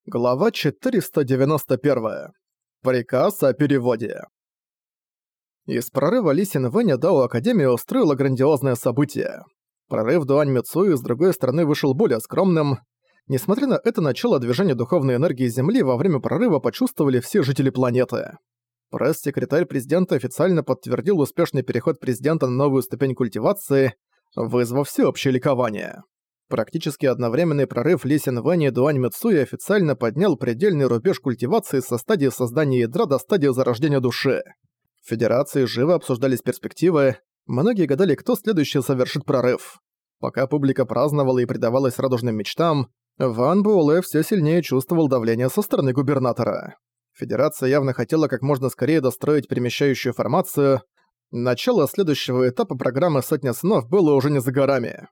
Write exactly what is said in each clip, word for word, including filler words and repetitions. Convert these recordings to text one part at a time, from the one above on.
Глава четыреста девяносто первая. Приказ о переводе. Из прорыва Ли Синвэня Дао Академия устроила грандиозное событие. Прорыв Дуань Мицуи с другой стороны вышел более скромным. Несмотря на это начало движения духовной энергии Земли, во время прорыва почувствовали все жители планеты. Пресс-секретарь президента официально подтвердил успешный переход президента на новую ступень культивации, вызвав всеобщее ликование. Практически одновременный прорыв Ли Синвэня и Дуань Мицуи официально поднял предельный рубеж культивации со стадии создания ядра до стадии зарождения души. В Федерации живо обсуждались перспективы, многие гадали, кто следующий совершит прорыв. Пока публика праздновала и предавалась радужным мечтам, Ван Буэлэ все сильнее чувствовал давление со стороны губернатора. Федерация явно хотела как можно скорее достроить перемещающую формацию. Начало следующего этапа программы «Сотня сынов» было уже не за горами.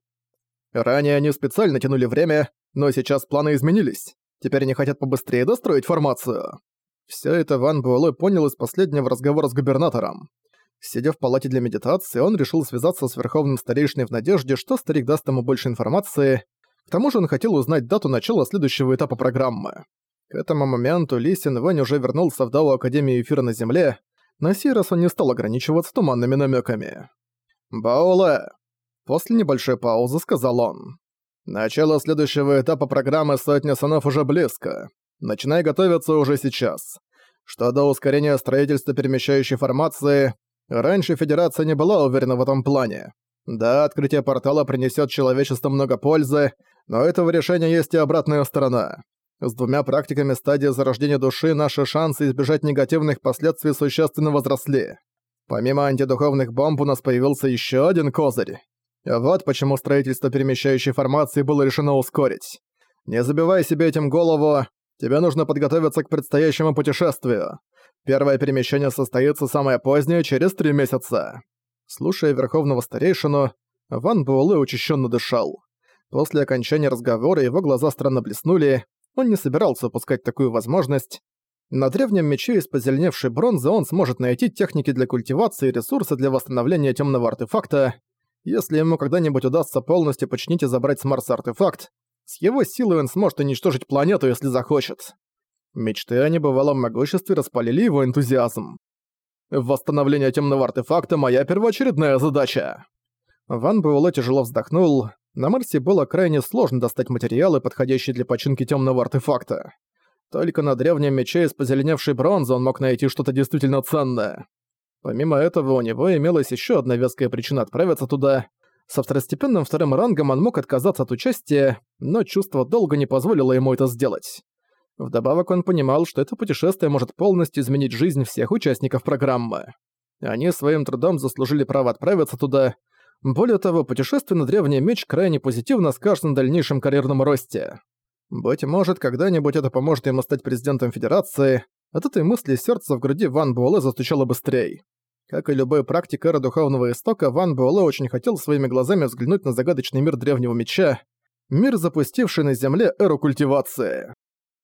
Ранее они специально тянули время, но сейчас планы изменились. Теперь они хотят побыстрее достроить формацию. Всё это Ван Буэлэ понял из последнего разговора с губернатором. Сидя в палате для медитации, он решил связаться с верховным старейшиной в надежде, что старик даст ему больше информации. К тому же он хотел узнать дату начала следующего этапа программы. К этому моменту Ли Синвэнь уже вернулся в Дао Академию Эфира на Земле. На сей раз он не стал ограничиваться туманными намёками. «Баолэ!» После небольшой паузы сказал он. «Начало следующего этапа программы «Сотня сынов» уже близко. Начинай готовиться уже сейчас. Что до ускорения строительства перемещающей формации, раньше Федерация не была уверена в этом плане. Да, открытие портала принесет человечеству много пользы, но у этого решения есть и обратная сторона. С двумя практиками стадии зарождения души наши шансы избежать негативных последствий существенно возросли. Помимо антидуховных бомб у нас появился еще один козырь. Вот почему строительство перемещающей формации было решено ускорить. Не забивай себе этим голову, тебе нужно подготовиться к предстоящему путешествию. Первое перемещение состоится самое позднее, через три месяца. Слушая верховного старейшину, Ван Буэлэ учащенно дышал. После окончания разговора его глаза странно блеснули, он не собирался упускать такую возможность. На древнем мече из позеленевшей бронзы он сможет найти техники для культивации и ресурсы для восстановления темного артефакта. Если ему когда-нибудь удастся полностью починить и забрать с Марса артефакт, с его силой он сможет уничтожить планету, если захочет. Мечты о небывалом могуществе распалили его энтузиазм. Восстановление темного артефакта — моя первоочередная задача. Ван Буэлэ тяжело вздохнул. На Марсе было крайне сложно достать материалы, подходящие для починки темного артефакта. Только на древнем мече из позеленевшей бронзы он мог найти что-то действительно ценное. Помимо этого, у него имелась еще одна веская причина отправиться туда. Со второстепенным вторым рангом он мог отказаться от участия, но чувство долга не позволило ему это сделать. Вдобавок он понимал, что это путешествие может полностью изменить жизнь всех участников программы. Они своим трудом заслужили право отправиться туда. Более того, путешествие на древний меч крайне позитивно скажется на дальнейшем карьерном росте. Быть может, когда-нибудь это поможет ему стать президентом Федерации. От этой мысли сердце в груди Ван Буэлэ застучало быстрее. Как и любой практик эры Духовного Истока, Ван Буэлэ очень хотел своими глазами взглянуть на загадочный мир Древнего Меча, мир, запустивший на Земле эру культивации.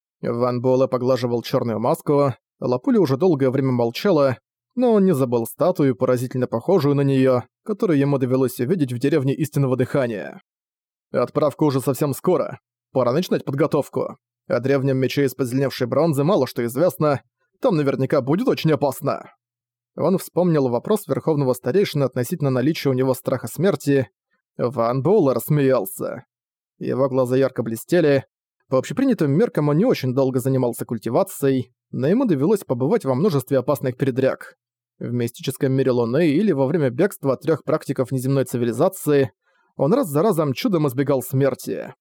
Ван Буэлэ поглаживал черную маску, Лапуля уже долгое время молчала, но он не забыл статую, поразительно похожую на нее, которую ему довелось увидеть в деревне Истинного Дыхания. Отправка уже совсем скоро, пора начинать подготовку. О древнем мече из позеленевшей бронзы мало что известно, там наверняка будет очень опасно. Он вспомнил вопрос верховного старейшины относительно наличия у него страха смерти. Ван Буэлэ рассмеялся. Его глаза ярко блестели. По общепринятым меркам он не очень долго занимался культивацией, но ему довелось побывать во множестве опасных передряг. В мистическом мире Луны или во время бегства от трёх практиков неземной цивилизации он раз за разом чудом избегал смерти.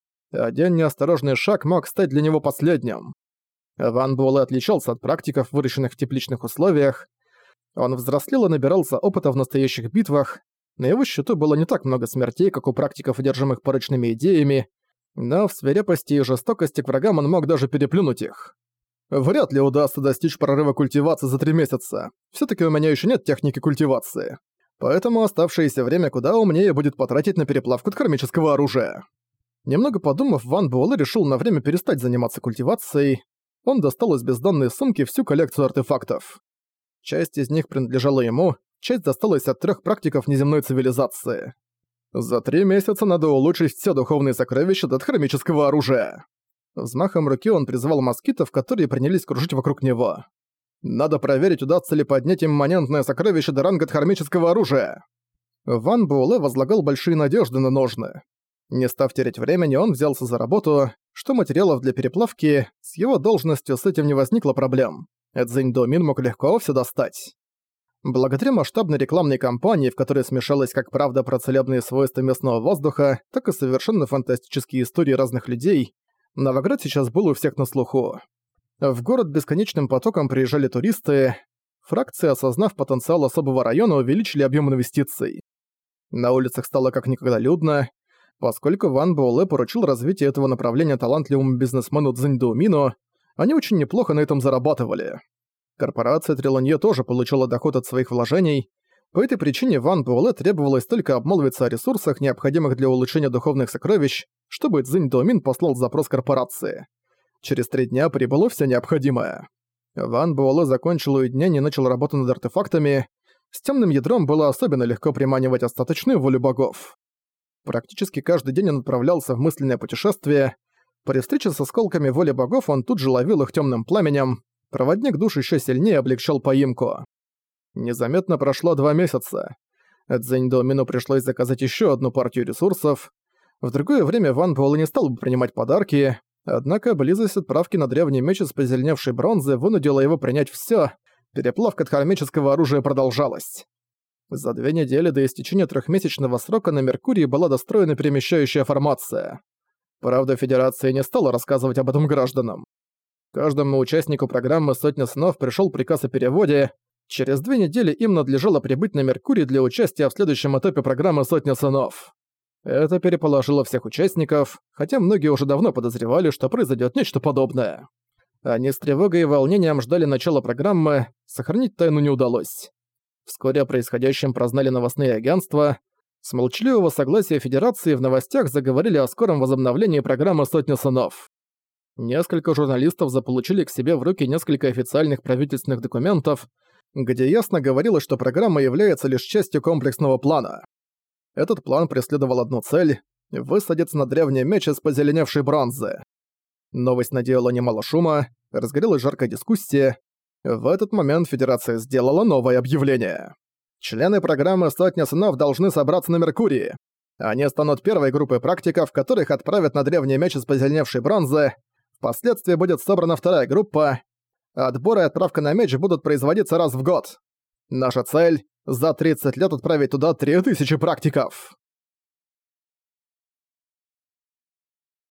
Один неосторожный шаг мог стать для него последним. Ван Буэлэ отличался от практиков, выращенных в тепличных условиях. Он взрослел и набирался опыта в настоящих битвах. На его счету было не так много смертей, как у практиков, одержимых порочными идеями, но в свирепости и жестокости к врагам он мог даже переплюнуть их. Вряд ли удастся достичь прорыва культивации за три месяца. Всё-таки у меня ещё нет техники культивации. Поэтому оставшееся время куда умнее будет потратить на переплавку дхармического оружия. Немного подумав, Ван Буэлэ решил на время перестать заниматься культивацией. Он достал из бездонной сумки всю коллекцию артефактов. Часть из них принадлежала ему, часть досталась от трёх практиков неземной цивилизации. За три месяца надо улучшить все духовные сокровища до дхармического оружия. Взмахом руки он призвал москитов, которые принялись кружить вокруг него. «Надо проверить, удастся ли поднять имманентное сокровище до ранга дхармического оружия!» Ван Буэлэ возлагал большие надежды на ножны. Не став терять времени, он взялся за работу, что материалов для переплавки, с его должностью с этим не возникло проблем. Цзинь Домин мог легко все достать. Благодаря масштабной рекламной кампании, в которой смешалась как правда про целебные свойства местного воздуха, так и совершенно фантастические истории разных людей, Новоград сейчас был у всех на слуху. В город бесконечным потоком приезжали туристы. Фракции, осознав потенциал особого района, увеличили объем инвестиций. На улицах стало как никогда людно, поскольку Ван Буэлэ поручил развитие этого направления талантливому бизнесмену Цзинь Доумину, они очень неплохо на этом зарабатывали. Корпорация Трилонье тоже получила доход от своих вложений. По этой причине Ван Буэлэ требовалось только обмолвиться о ресурсах, необходимых для улучшения духовных сокровищ, чтобы Цзинь Доумин послал запрос корпорации. Через три дня прибыло все необходимое. Ван Буэлэ закончил уединение и начал работу над артефактами. С темным ядром было особенно легко приманивать остаточную волю богов. Практически каждый день он отправлялся в мысленное путешествие. При встрече с осколками воли богов он тут же ловил их темным пламенем. Проводник душ еще сильнее облегчал поимку. Незаметно прошло два месяца. Цзинь Доумину пришлось заказать еще одну партию ресурсов. В другое время Ван Буэлэ не стал бы принимать подарки, однако близость отправки на древний меч из позеленевшей бронзы вынудила его принять все. Переплавка дхармического оружия продолжалась. За две недели до истечения трехмесячного срока на Меркурии была достроена перемещающая формация. Правда, Федерация не стала рассказывать об этом гражданам. Каждому участнику программы «Сотня сынов» пришел приказ о переводе. Через две недели им надлежало прибыть на Меркурий для участия в следующем этапе программы «Сотня сынов». Это переположило всех участников, хотя многие уже давно подозревали, что произойдет нечто подобное. Они с тревогой и волнением ждали начала программы, сохранить тайну не удалось. Вскоре о происходящем прознали новостные агентства. С молчаливого согласия Федерации в новостях заговорили о скором возобновлении программы «Сотня сынов». Несколько журналистов заполучили к себе в руки несколько официальных правительственных документов, где ясно говорилось, что программа является лишь частью комплексного плана. Этот план преследовал одну цель – высадиться на древний меч из позеленевшей бронзы. Новость наделала немало шума, разгорелась жаркая дискуссия. В этот момент Федерация сделала новое объявление. Члены программы «Сотня сынов» должны собраться на Меркурии. Они станут первой группой практиков, которых отправят на древний меч из позеленевшей бронзы. Впоследствии будет собрана вторая группа. Отбор и отправка на меч будут производиться раз в год. Наша цель – за тридцать лет отправить туда три тысячи практиков.